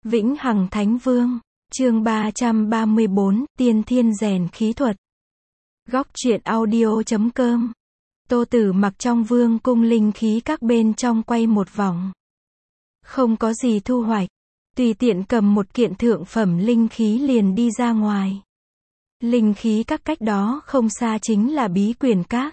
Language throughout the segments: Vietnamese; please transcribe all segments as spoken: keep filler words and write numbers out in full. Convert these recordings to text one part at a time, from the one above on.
Vĩnh Hằng Thánh Vương, chương ba trăm ba mươi bốn, Tiên Thiên Rèn Khí Thuật. Góc truyện audio chấm com. Tô Tử Mặc trong vương cung linh khí các bên trong quay một vòng. Không có gì thu hoạch, tùy tiện cầm một kiện thượng phẩm linh khí liền đi ra ngoài. Linh khí các cách đó không xa chính là bí quyển các.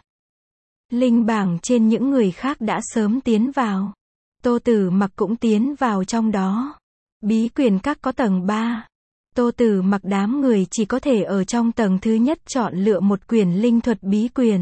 Linh bảng trên những người khác đã sớm tiến vào. Tô Tử Mặc cũng tiến vào trong đó. Bí quyển các có tầng ba. Tô Tử Mặc đám người chỉ có thể ở trong tầng thứ nhất chọn lựa một quyển linh thuật bí quyển.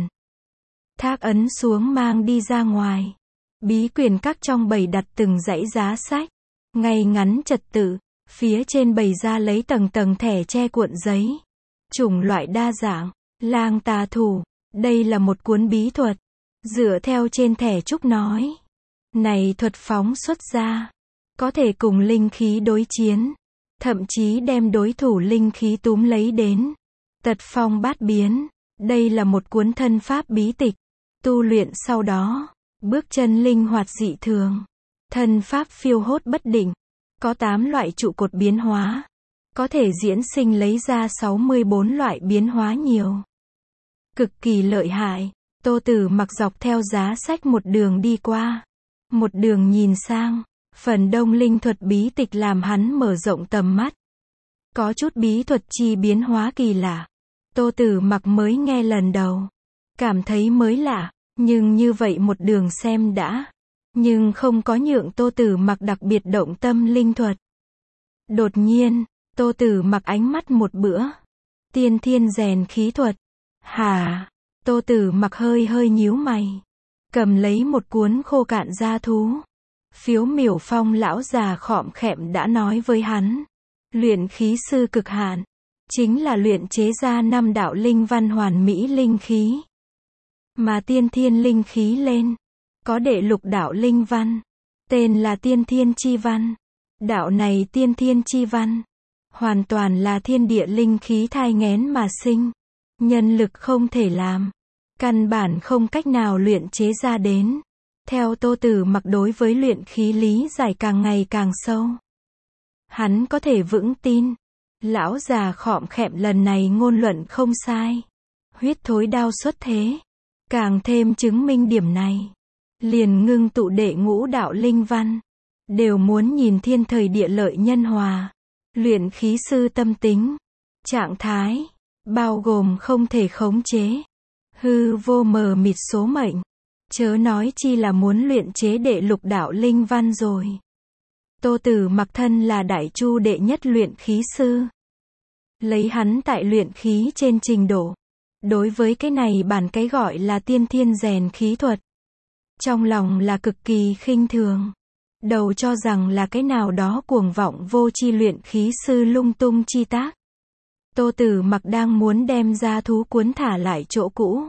Thác ấn xuống mang đi ra ngoài. Bí quyển các trong bày đặt từng dãy giá sách. Ngay ngắn trật tự. Phía trên bày ra lấy tầng tầng thẻ che cuộn giấy. Chủng loại đa dạng. Lang tà thủ. Đây là một cuốn bí thuật. Dựa theo trên thẻ trúc nói. Này thuật phóng xuất ra. Có thể cùng linh khí đối chiến. Thậm chí đem đối thủ linh khí túm lấy đến. Tật phong bát biến. Đây là một cuốn thân pháp bí tịch. Tu luyện sau đó. Bước chân linh hoạt dị thường. Thân pháp phiêu hốt bất định. Có tám loại trụ cột biến hóa. Có thể diễn sinh lấy ra sáu mươi bốn loại biến hóa nhiều. Cực kỳ lợi hại. Tô Tử Mặc dọc theo giá sách một đường đi qua. Một đường nhìn sang. Phần đông linh thuật bí tịch làm hắn mở rộng tầm mắt. Có chút bí thuật chi biến hóa kỳ lạ. Tô Tử Mặc mới nghe lần đầu. Cảm thấy mới lạ. Nhưng như vậy một đường xem đã. Nhưng không có nhượng Tô Tử Mặc đặc biệt động tâm linh thuật. Đột nhiên, Tô Tử Mặc ánh mắt một bữa. Tiên thiên rèn khí thuật. Hả? Tô Tử Mặc hơi hơi nhíu mày. Cầm lấy một cuốn khô cạn gia thú. Phiếu Miểu Phong lão già khọm khẹm đã nói với hắn. Luyện khí sư cực hạn. Chính là luyện chế ra năm đạo linh văn hoàn mỹ linh khí. Mà tiên thiên linh khí lên. Có đệ lục đạo linh văn. Tên là tiên thiên chi văn. Đạo này tiên thiên chi văn. Hoàn toàn là thiên địa linh khí thai nghén mà sinh. Nhân lực không thể làm. Căn bản không cách nào luyện chế ra đến. Theo Tô Tử Mặc đối với luyện khí lý giải càng ngày càng sâu. Hắn có thể vững tin. Lão già khọm khẹm lần này ngôn luận không sai. Huyết thối đao xuất thế. Càng thêm chứng minh điểm này. Liền ngưng tụ đệ ngũ đạo linh văn. Đều muốn nhìn thiên thời địa lợi nhân hòa. Luyện khí sư tâm tính. Trạng thái. Bao gồm không thể khống chế. Hư vô mờ mịt số mệnh. Chớ nói chi là muốn luyện chế đệ lục đạo linh văn rồi. Tô Tử Mặc thân là đại chu đệ nhất luyện khí sư. Lấy hắn tại luyện khí trên trình độ. Đối với cái này bản cái gọi là tiên thiên rèn khí thuật. Trong lòng là cực kỳ khinh thường. Đầu cho rằng là cái nào đó cuồng vọng vô chi luyện khí sư lung tung chi tác. Tô Tử Mặc đang muốn đem ra thú cuốn thả lại chỗ cũ.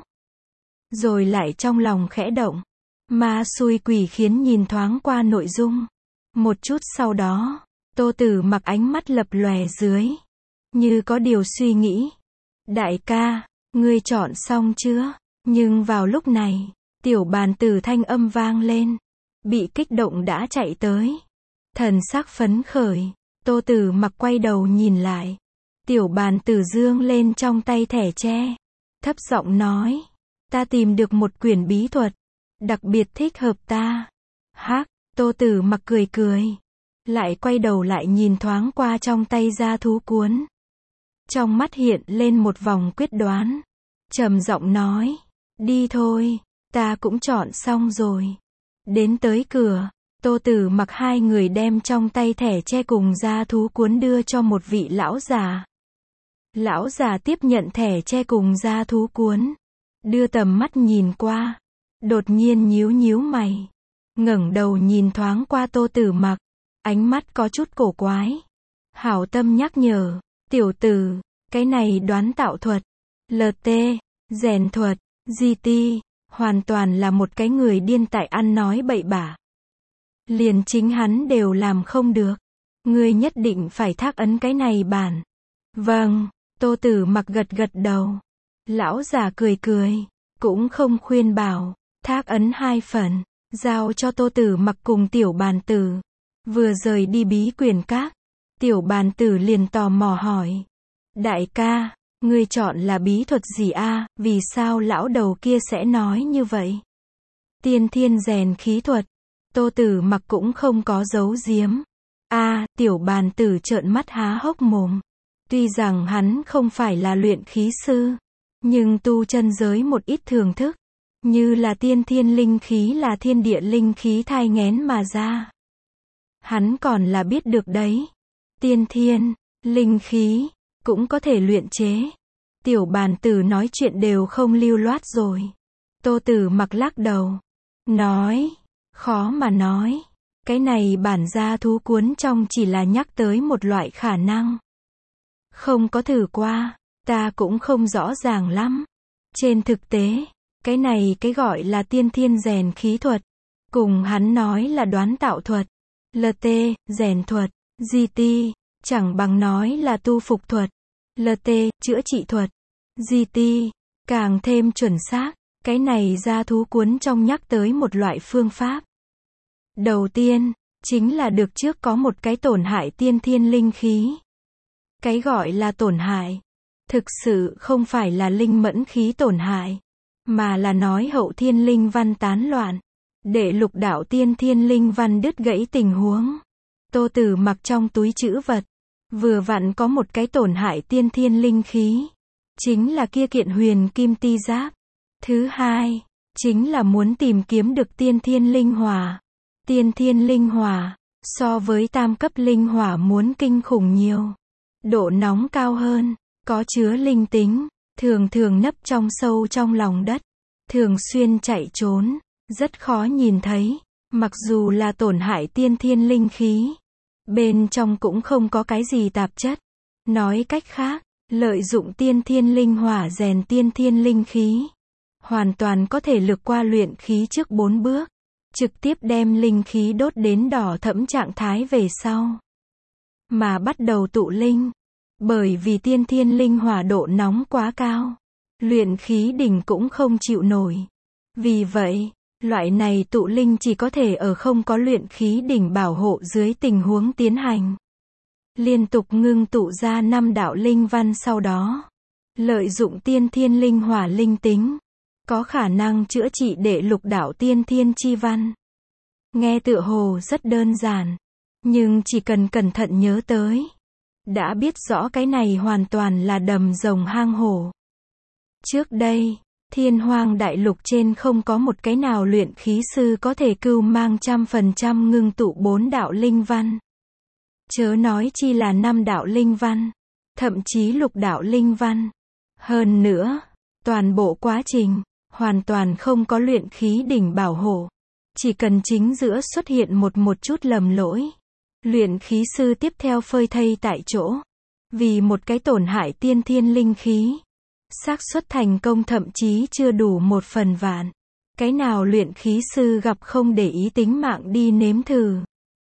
Rồi lại trong lòng khẽ động. Ma xui quỷ khiến nhìn thoáng qua nội dung. Một chút sau đó, Tô Tử Mặc ánh mắt lập lòe dưới. Như có điều suy nghĩ. Đại ca, ngươi chọn xong chưa? Nhưng vào lúc này, tiểu bàn tử thanh âm vang lên. Bị kích động đã chạy tới. Thần sắc phấn khởi. Tô Tử Mặc quay đầu nhìn lại. Tiểu bàn tử dương lên trong tay thẻ tre. Thấp giọng nói. Ta tìm được một quyển bí thuật. Đặc biệt thích hợp ta. Hắc, Tô Tử Mặc cười cười. Lại quay đầu lại nhìn thoáng qua trong tay gia thú cuốn. Trong mắt hiện lên một vòng quyết đoán. Trầm giọng nói. Đi thôi, ta cũng chọn xong rồi. Đến tới cửa, Tô Tử Mặc hai người đem trong tay thẻ che cùng gia thú cuốn đưa cho một vị lão già. Lão già tiếp nhận thẻ che cùng gia thú cuốn. Đưa tầm mắt nhìn qua. Đột nhiên nhíu nhíu mày. Ngẩng đầu nhìn thoáng qua Tô Tử Mặc. Ánh mắt có chút cổ quái. Hảo tâm nhắc nhở. Tiểu tử, cái này đoán tạo thuật. lờ tê, rèn thuật, giê tê. Hoàn toàn là một cái người điên tại ăn nói bậy bạ. Liền chính hắn đều làm không được. Ngươi nhất định phải thác ấn cái này bản. Vâng, Tô Tử Mặc gật gật đầu. Lão già cười cười. Cũng không khuyên bảo. Thác ấn hai phần. Giao cho Tô Tử Mặc cùng tiểu bàn tử. Vừa rời đi bí quyển các. Tiểu bàn tử liền tò mò hỏi. Đại ca, ngươi chọn là bí thuật gì a, vì sao lão đầu kia sẽ nói như vậy? Tiên thiên rèn khí thuật. Tô Tử Mặc cũng không có giấu giếm. A, tiểu bàn tử trợn mắt há hốc mồm. Tuy rằng hắn không phải là luyện khí sư, nhưng tu chân giới một ít thưởng thức, như là tiên thiên linh khí là thiên địa linh khí thai nghén mà ra. Hắn còn là biết được đấy. Tiên thiên, linh khí, cũng có thể luyện chế. Tiểu bàn tử nói chuyện đều không lưu loát rồi. Tô Tử Mặc lắc đầu. Nói, khó mà nói. Cái này bản gia thú cuốn trong chỉ là nhắc tới một loại khả năng. Không có thử qua, ta cũng không rõ ràng lắm. Trên thực tế, cái này cái gọi là tiên thiên rèn khí thuật, cùng hắn nói là đoán tạo thuật, lờ tê, rèn thuật, giê tê, chẳng bằng nói là tu phục thuật, lờ tê, chữa trị thuật, giê tê, càng thêm chuẩn xác. Cái này gia thú cuốn trong nhắc tới một loại phương pháp. Đầu tiên, chính là được trước có một cái tổn hại tiên thiên linh khí. Cái gọi là tổn hại, thực sự không phải là linh mẫn khí tổn hại, mà là nói hậu thiên linh văn tán loạn, để lục đạo tiên thiên linh văn đứt gãy tình huống. Tô Tử Mặc trong túi trữ vật, vừa vặn có một cái tổn hại tiên thiên linh khí, chính là kia kiện huyền kim ti giáp. Thứ hai, chính là muốn tìm kiếm được tiên thiên linh hỏa. Tiên thiên linh hỏa, so với tam cấp linh hỏa muốn kinh khủng nhiều. Độ nóng cao hơn, có chứa linh tính, thường thường nấp trong sâu trong lòng đất, thường xuyên chạy trốn, rất khó nhìn thấy, mặc dù là tổn hại tiên thiên linh khí. Bên trong cũng không có cái gì tạp chất. Nói cách khác, lợi dụng tiên thiên linh hỏa rèn tiên thiên linh khí, hoàn toàn có thể lược qua luyện khí trước bốn bước, trực tiếp đem linh khí đốt đến đỏ thẫm trạng thái về sau, mà bắt đầu tụ linh. Bởi vì tiên thiên linh hỏa độ nóng quá cao, luyện khí đỉnh cũng không chịu nổi. Vì vậy, loại này tụ linh chỉ có thể ở không có luyện khí đỉnh bảo hộ dưới tình huống tiến hành. Liên tục ngưng tụ ra năm đạo linh văn, sau đó lợi dụng tiên thiên linh hỏa linh tính, có khả năng chữa trị đệ lục đạo tiên thiên chi văn. Nghe tựa hồ rất đơn giản, nhưng chỉ cần cẩn thận nhớ tới, đã biết rõ cái này hoàn toàn là đầm rồng hang hổ. Trước đây, Thiên Hoang đại lục trên không có một cái nào luyện khí sư có thể cưu mang trăm phần trăm ngưng tụ bốn đạo linh văn. Chớ nói chi là năm đạo linh văn, thậm chí lục đạo linh văn. Hơn nữa, toàn bộ quá trình, hoàn toàn không có luyện khí đỉnh bảo hộ. Chỉ cần chính giữa xuất hiện một một chút lầm lỗi, luyện khí sư tiếp theo phơi thây tại chỗ. Vì một cái tổn hại tiên thiên linh khí, xác suất thành công thậm chí chưa đủ một phần vạn. Cái nào luyện khí sư gặp không để ý tính mạng đi nếm thử.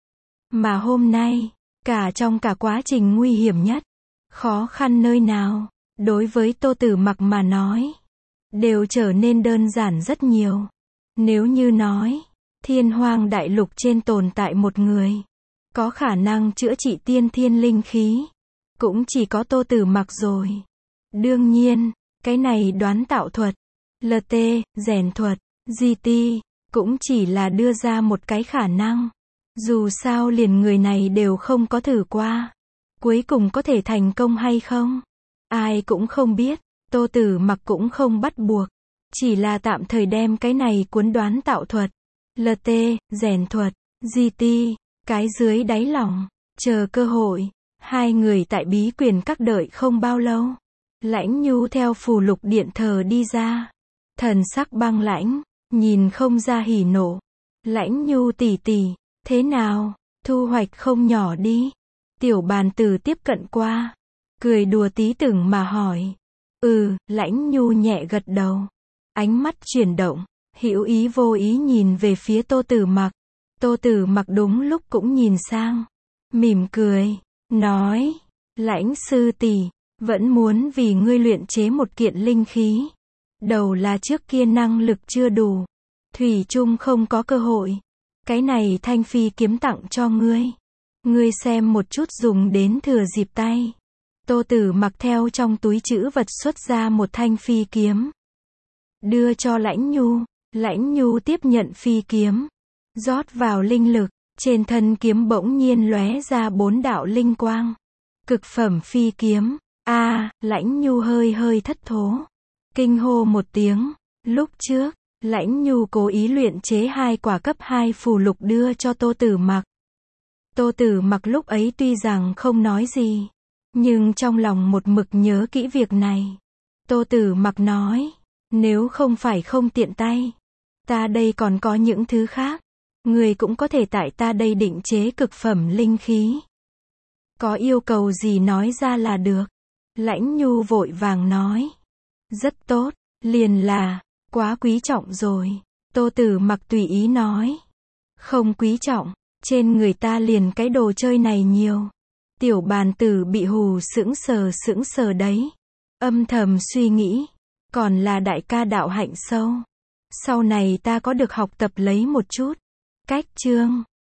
Mà hôm nay, cả trong cả quá trình nguy hiểm nhất, khó khăn nơi nào, đối với Tô Tử Mặc mà nói, đều trở nên đơn giản rất nhiều. Nếu như nói, Thiên Hoang đại lục trên tồn tại một người, có khả năng chữa trị tiên thiên linh khí, cũng chỉ có Tô Tử Mặc rồi. Đương nhiên, cái này đoán tạo thuật, lờ tê, rèn thuật, giê tê, cũng chỉ là đưa ra một cái khả năng. Dù sao liền người này đều không có thử qua. Cuối cùng có thể thành công hay không? Ai cũng không biết, Tô Tử Mặc cũng không bắt buộc. Chỉ là tạm thời đem cái này cuốn đoán tạo thuật, lờ tê, rèn thuật, giê tê, cái dưới đáy lòng, chờ cơ hội. Hai người tại bí quyền các đợi không bao lâu. Lãnh Nhu theo phù lục điện thờ đi ra. Thần sắc băng lãnh, nhìn không ra hỉ nộ. Lãnh Nhu tỷ tỷ, thế nào, thu hoạch không nhỏ đi. Tiểu bàn tử tiếp cận qua, cười đùa tí tưởng mà hỏi. Ừ, Lãnh Nhu nhẹ gật đầu. Ánh mắt chuyển động, hữu ý vô ý nhìn về phía Tô Tử Mặc. Tô Tử Mặc đúng lúc cũng nhìn sang, mỉm cười, nói, Lãnh sư tỷ, vẫn muốn vì ngươi luyện chế một kiện linh khí. Đầu là trước kia năng lực chưa đủ, thủy chung không có cơ hội. Cái này Thanh Phi kiếm tặng cho ngươi. Ngươi xem một chút dùng đến thừa dịp tay. Tô Tử Mặc theo trong túi trữ vật xuất ra một thanh phi kiếm. Đưa cho Lãnh Nhu. Lãnh Nhu tiếp nhận phi kiếm. Rót vào linh lực. Trên thân kiếm bỗng nhiên lóe ra bốn đạo linh quang. Cực phẩm phi kiếm. A, à, Lãnh Nhu hơi hơi thất thố. Kinh hô một tiếng. Lúc trước, Lãnh Nhu cố ý luyện chế hai quả cấp hai phù lục đưa cho Tô Tử Mặc. Tô Tử Mặc lúc ấy tuy rằng không nói gì, nhưng trong lòng một mực nhớ kỹ việc này. Tô Tử Mặc nói, nếu không phải không tiện tay, ta đây còn có những thứ khác, người cũng có thể tại ta đây định chế cực phẩm linh khí. Có yêu cầu gì nói ra là được. Lãnh Nhu vội vàng nói, rất tốt, liền là, quá quý trọng rồi. Tô Tử Mặc tùy ý nói, không quý trọng, trên người ta liền cái đồ chơi này nhiều. Tiểu bàn tử bị hù sững sờ sững sờ đấy. Âm thầm suy nghĩ, còn là đại ca đạo hạnh sâu. Sau này ta có được học tập lấy một chút. Cách chương